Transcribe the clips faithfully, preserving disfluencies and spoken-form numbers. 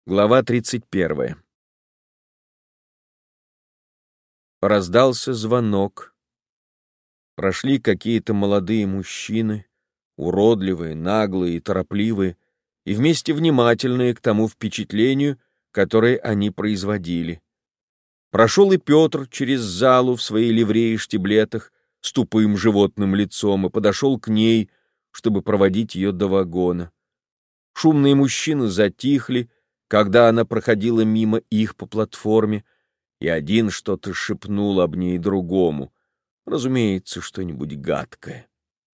Глава тридцать первая. Раздался звонок. Прошли какие-то молодые мужчины, уродливые, наглые и торопливые, и вместе внимательные к тому впечатлению, которое они производили. Прошел и Петр через залу в своей ливрее и штиблетах с тупым животным лицом и подошел к ней, чтобы проводить ее до вагона. Шумные мужчины затихли, когда она проходила мимо их по платформе, и один что-то шепнул об ней другому, разумеется, что-нибудь гадкое.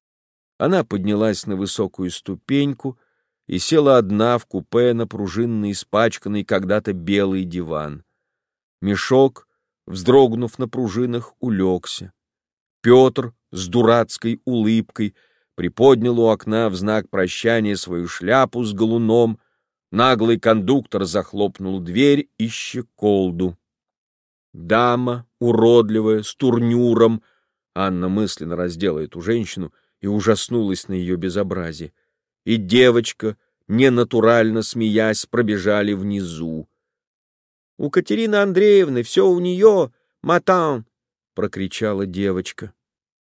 Она поднялась на высокую ступеньку и села одна в купе на пружинный, испачканный когда-то белый диван. Мешок, вздрогнув на пружинах, улегся. Петр с дурацкой улыбкой приподнял у окна в знак прощания свою шляпу с галуном. Наглый кондуктор захлопнул дверь и щеколду. Дама, уродливая, с турнюром, Анна мысленно раздела эту женщину и ужаснулась на ее безобразие, и девочка, ненатурально смеясь, пробежали внизу. — У Катерины Андреевны все у нее, матан! — прокричала девочка.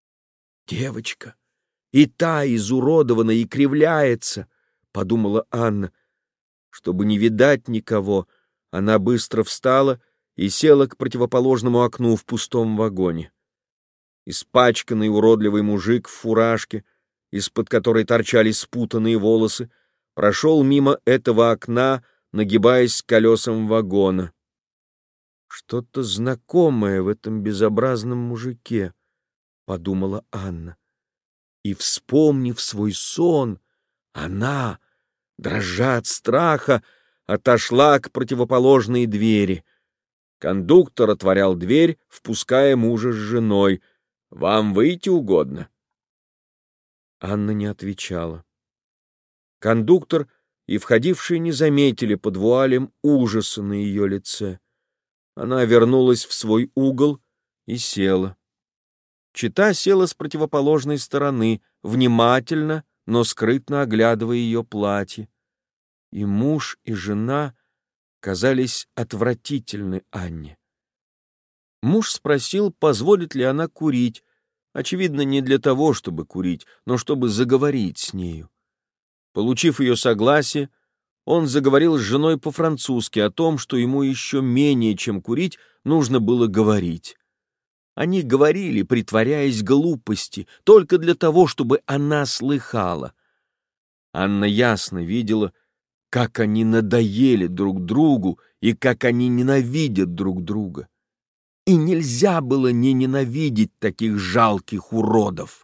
Девочка! И та изуродована и кривляется, — подумала Анна. Чтобы не видать никого, она быстро встала и села к противоположному окну в пустом вагоне. Испачканный уродливый мужик в фуражке, из-под которой торчали спутанные волосы, прошел мимо этого окна, нагибаясь к колесам вагона. «Что-то знакомое в этом безобразном мужике», — подумала Анна. И, вспомнив свой сон, она, дрожа от страха, отошла к противоположной двери. Кондуктор отворял дверь, впуская мужа с женой. «Вам выйти угодно?» Анна не отвечала. Кондуктор и входившие не заметили под вуалем ужаса на ее лице. Она вернулась в свой угол и села. Чета села с противоположной стороны, внимательно, но скрытно оглядывая ее платье. И муж, и жена казались отвратительны Анне. Муж спросил, позволит ли она курить, очевидно, не для того, чтобы курить, но чтобы заговорить с нею. Получив ее согласие, он заговорил с женой по-французски о том, что ему еще менее, чем курить, нужно было говорить. Они говорили, притворяясь глупости, только для того, чтобы она слыхала. Анна ясно видела, как они надоели друг другу и как они ненавидят друг друга. И нельзя было не ненавидеть таких жалких уродов.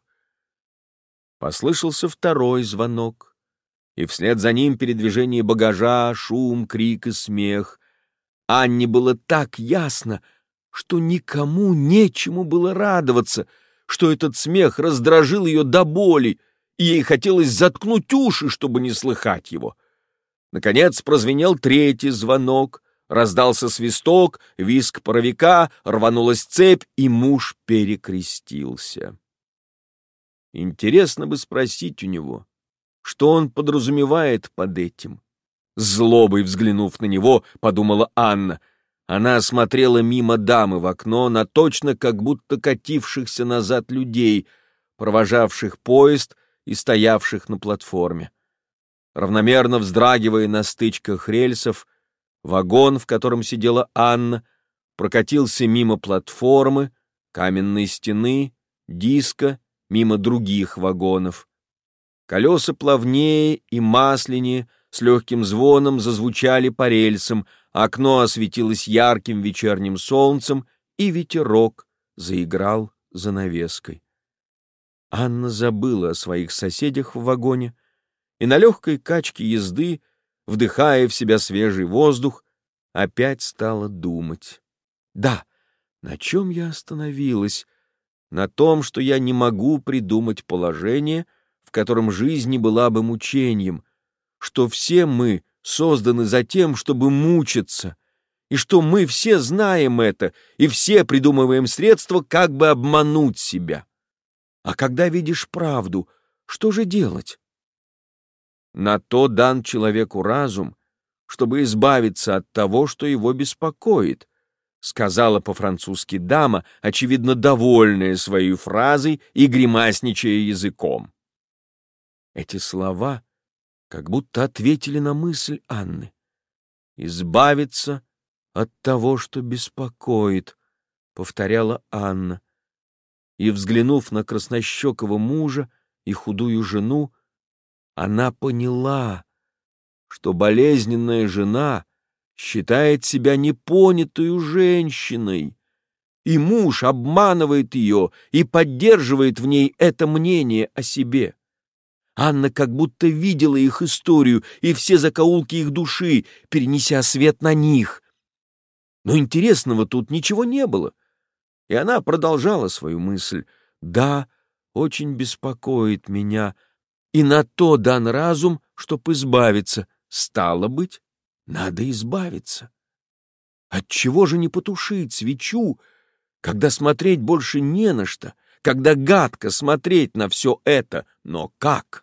Послышался второй звонок, и вслед за ним передвижение багажа, шум, крик и смех. Анне было так ясно, что никому нечему было радоваться, что этот смех раздражил ее до боли, и ей хотелось заткнуть уши, чтобы не слыхать его. Наконец прозвенел третий звонок, раздался свисток, визг паровика, рванулась цепь, и муж перекрестился. Интересно бы спросить у него, что он подразумевает под этим. Злобой взглянув на него, подумала Анна. Она смотрела мимо дамы в окно на точно как будто катившихся назад людей, провожавших поезд и стоявших на платформе. Равномерно вздрагивая на стычках рельсов, вагон, в котором сидела Анна, прокатился мимо платформы, каменной стены, диска, мимо других вагонов. Колеса плавнее и масленнее с легким звоном зазвучали по рельсам, окно осветилось ярким вечерним солнцем, и ветерок заиграл занавеской. Анна забыла о своих соседях в вагоне и на легкой качке езды, вдыхая в себя свежий воздух, опять стала думать. Да, на чем я остановилась? На том, что я не могу придумать положение, в котором жизнь не была бы мучением, что все мы созданы за тем, чтобы мучиться, и что мы все знаем это, и все придумываем средства, как бы обмануть себя. А когда видишь правду, что же делать? На то дан человеку разум, чтобы избавиться от того, что его беспокоит, сказала по-французски дама, очевидно довольная своей фразой и гримасничая языком. Эти слова как будто ответили на мысль Анны. «Избавиться от того, что беспокоит», — повторяла Анна. И, взглянув на краснощекого мужа и худую жену, она поняла, что болезненная жена считает себя непонятую женщиной, и муж обманывает ее и поддерживает в ней это мнение о себе. Анна как будто видела их историю и все закоулки их души, перенеся свет на них. Но интересного тут ничего не было, и она продолжала свою мысль. «Да, очень беспокоит меня, и на то дан разум, чтоб избавиться. Стало быть, надо избавиться. Отчего же не потушить свечу, когда смотреть больше не на что, когда гадко смотреть на все это, но как?»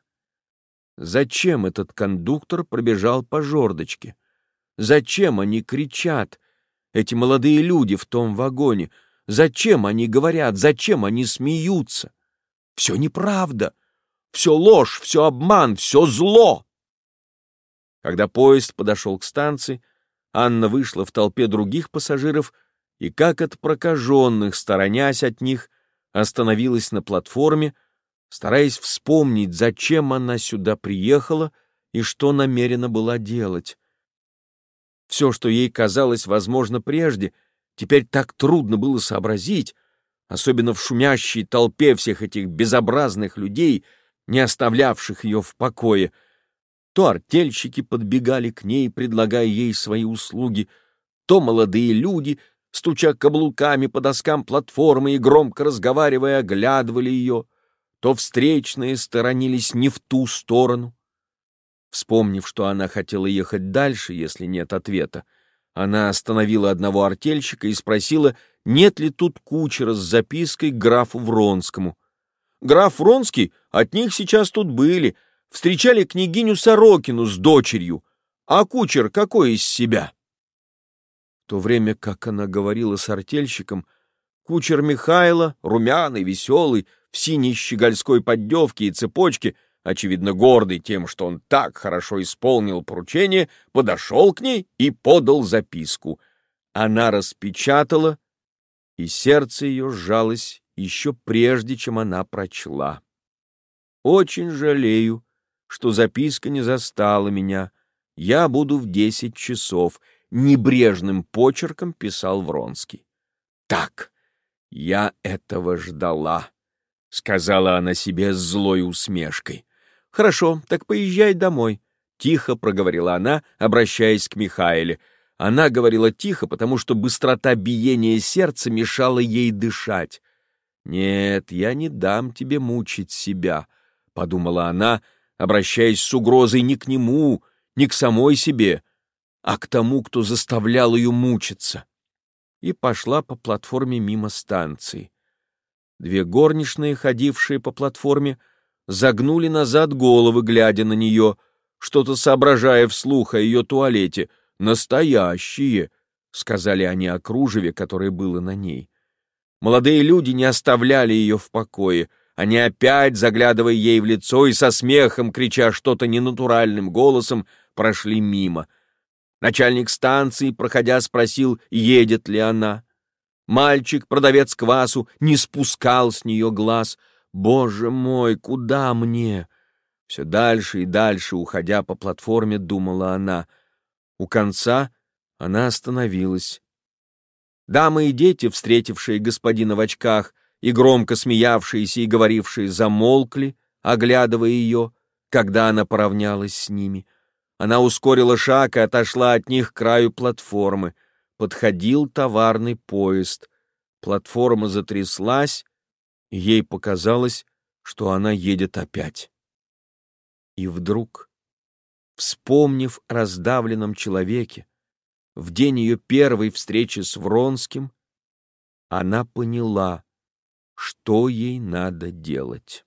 Зачем этот кондуктор пробежал по жердочке? Зачем они кричат, эти молодые люди в том вагоне? Зачем они говорят, зачем они смеются? Все неправда, все ложь, все обман, все зло. Когда поезд подошел к станции, Анна вышла в толпе других пассажиров и, как от прокаженных, сторонясь от них, остановилась на платформе, стараясь вспомнить, зачем она сюда приехала и что намерена была делать. Все, что ей казалось возможно прежде, теперь так трудно было сообразить, особенно в шумящей толпе всех этих безобразных людей, не оставлявших ее в покое. То артельщики подбегали к ней, предлагая ей свои услуги, то молодые люди, стуча каблуками по доскам платформы и громко разговаривая, оглядывали ее, то встречные сторонились не в ту сторону. Вспомнив, что она хотела ехать дальше, если нет ответа, она остановила одного артельщика и спросила, нет ли тут кучера с запиской к графу Вронскому. «Граф Вронский, от них сейчас тут были, встречали княгиню Сорокину с дочерью. А кучер какой из себя?» В то время, как она говорила с артельщиком, кучер Михайло, румяный, веселый, в синей щегольской поддевке и цепочке, очевидно гордый тем, что он так хорошо исполнил поручение, подошел к ней и подал записку. Она распечатала, и сердце ее сжалось еще прежде, чем она прочла. «Очень жалею, что записка не застала меня. Я буду в десять часов», — небрежным почерком писал Вронский. «Так, я этого ждала», — сказала она себе с злой усмешкой. «Хорошо, так поезжай домой», — тихо проговорила она, обращаясь к Михаиле. Она говорила тихо, потому что быстрота биения сердца мешала ей дышать. «Нет, я не дам тебе мучить себя», — подумала она, обращаясь с угрозой не к нему, не к самой себе, а к тому, кто заставлял ее мучиться. И пошла по платформе мимо станции. Две горничные, ходившие по платформе, загнули назад головы, глядя на нее, что-то соображая вслух о ее туалете. «Настоящие», — сказали они о кружеве, которое было на ней. Молодые люди не оставляли ее в покое. Они опять, заглядывая ей в лицо и со смехом, крича что-то ненатуральным голосом, прошли мимо. Начальник станции, проходя, спросил, едет ли она. Мальчик, продавец квасу, не спускал с нее глаз. «Боже мой, куда мне?» Все дальше и дальше, уходя по платформе, думала она. У конца она остановилась. Дамы и дети, встретившие господина в очках и громко смеявшиеся и говорившие, замолкли, оглядывая ее, когда она поравнялась с ними. Она ускорила шаг и отошла от них к краю платформы. Подходил товарный поезд. Платформа затряслась, и ей показалось, что она едет опять. И вдруг, вспомнив о раздавленном человеке, в день ее первой встречи с Вронским, она поняла, что ей надо делать.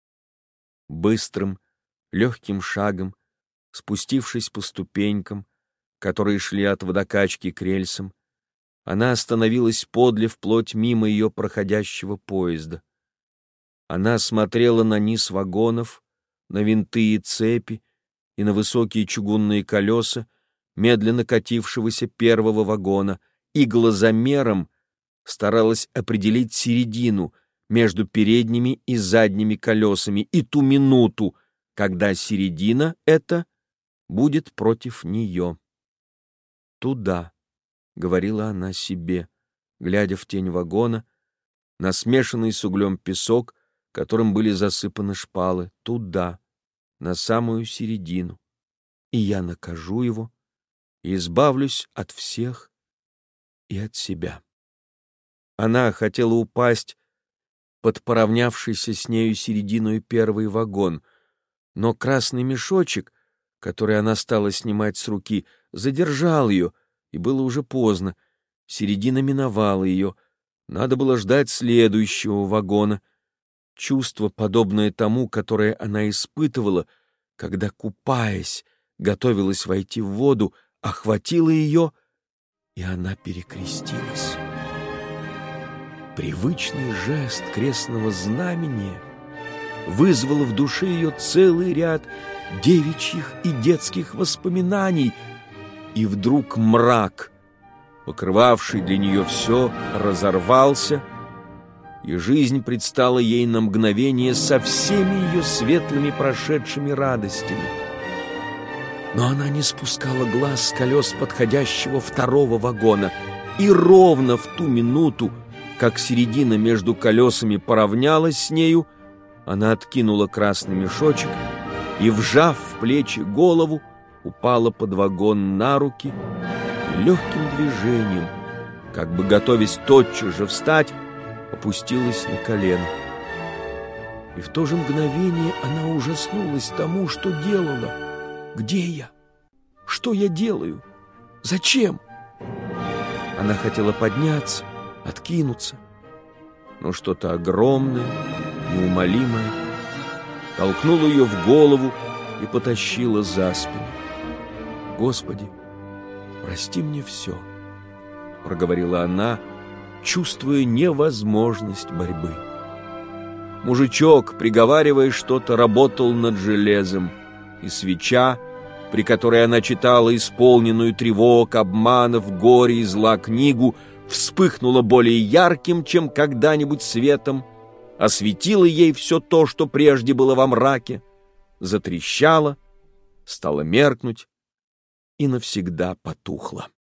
Быстрым, легким шагом, спустившись по ступенькам, которые шли от водокачки к рельсам. Она остановилась подле вплоть мимо ее проходящего поезда. Она смотрела на низ вагонов, на винты и цепи и на высокие чугунные колеса медленно катившегося первого вагона и глазомером старалась определить середину между передними и задними колесами и ту минуту, когда середина эта будет против нее. «Туда», — говорила она себе, глядя в тень вагона, на смешанный с углем песок, которым были засыпаны шпалы, туда, на самую середину, и я накажу его и избавлюсь от всех и от себя. Она хотела упасть под поравнявшийся с нею серединой первый вагон, но красный мешочек, который она стала снимать с руки, задержал ее, и было уже поздно. Середина миновала ее. Надо было ждать следующего вагона. Чувство, подобное тому, которое она испытывала, когда, купаясь, готовилась войти в воду, охватило ее, и она перекрестилась. Привычный жест крестного знамения вызвал в душе ее целый ряд девичьих и детских воспоминаний, и вдруг мрак, покрывавший для нее все, разорвался, и жизнь предстала ей на мгновение со всеми ее светлыми прошедшими радостями. Но она не спускала глаз с колес подходящего второго вагона, и ровно в ту минуту, как середина между колесами поравнялась с нею, она откинула красный мешочек и, вжав в плечи голову, упала под вагон на руки и легким движением, как бы готовясь тотчас же встать, опустилась на колено. И в то же мгновение она ужаснулась тому, что делала. Где я? Что я делаю? Зачем? Она хотела подняться, откинуться, но что-то огромное, неумолимое толкнуло ее в голову и потащило за спину. «Господи, прости мне все», — проговорила она, чувствуя невозможность борьбы. Мужичок, приговаривая что-то, работал над железом, и свеча, при которой она читала исполненную тревог, обманов, горя и зла книгу, вспыхнула более ярким, чем когда-нибудь светом, осветила ей все то, что прежде было во мраке, затрещала, стала меркнуть и навсегда потухла.